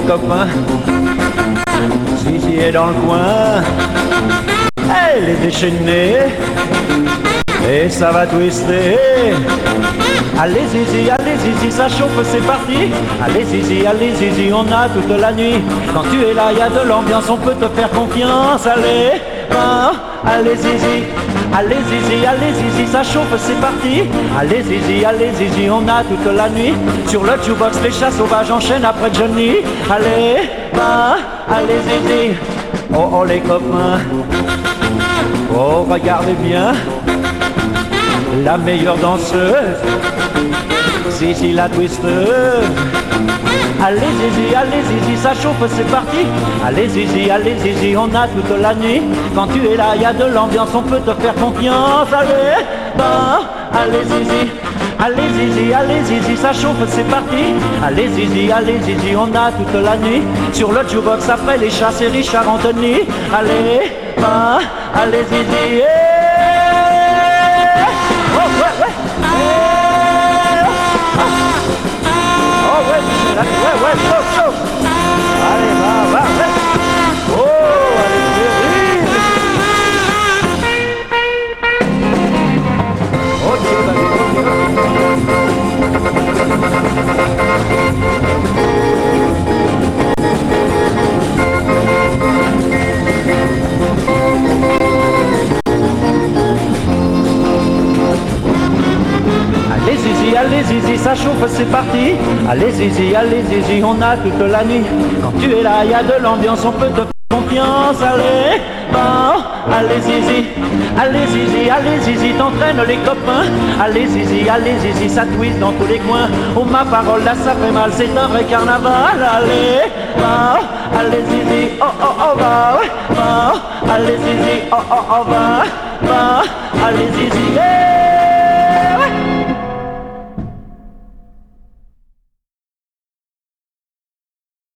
copains. Zizi est dans le coin, elle est déchaînée et ça va twister. Allez Zizi, ça chauffe, c'est parti. Allez Zizi, on a toute la nuit. Quand tu es là, y a de l'ambiance, on peut te faire confiance. Allez, hein, allez Zizi, ça chauffe, c'est parti. Allez Zizi, on a toute la nuit. Sur le jukebox, les chats sauvages enchaînent après Johnny. Allez, hein, allez Zizi. Oh oh les copains, oh regardez bien, la meilleure danseuse, Zizi la twisteuse. Allez Zizi, ça chauffe, c'est parti. Allez Zizi, on a toute la nuit. Quand tu es là, y a de l'ambiance, on peut te faire confiance. Allez, ben, allez Zizi, ça chauffe, c'est parti. Allez Zizi, on a toute la nuit. Sur le jukebox, après les chats, c'est Richard Anthony. Allez, ben, allez Zizi, oh ouais, ouais, chaud. Allez, va, ouais. Oh, allez, chérie. Allez Zizi, ça chauffe, c'est parti. Allez Zizi, on a toute la nuit. Quand tu es là, y a de l'ambiance, on peut te faire confiance. Allez, ben, allez Zizi, t'entraînes les copains. Allez Zizi, ça twist dans tous les coins. Oh ma parole, là ça fait mal, c'est un vrai carnaval. Allez, ben, allez Zizi, oh, va, ouais, ben, allez Zizi, oh, va, ben, allez Zizi,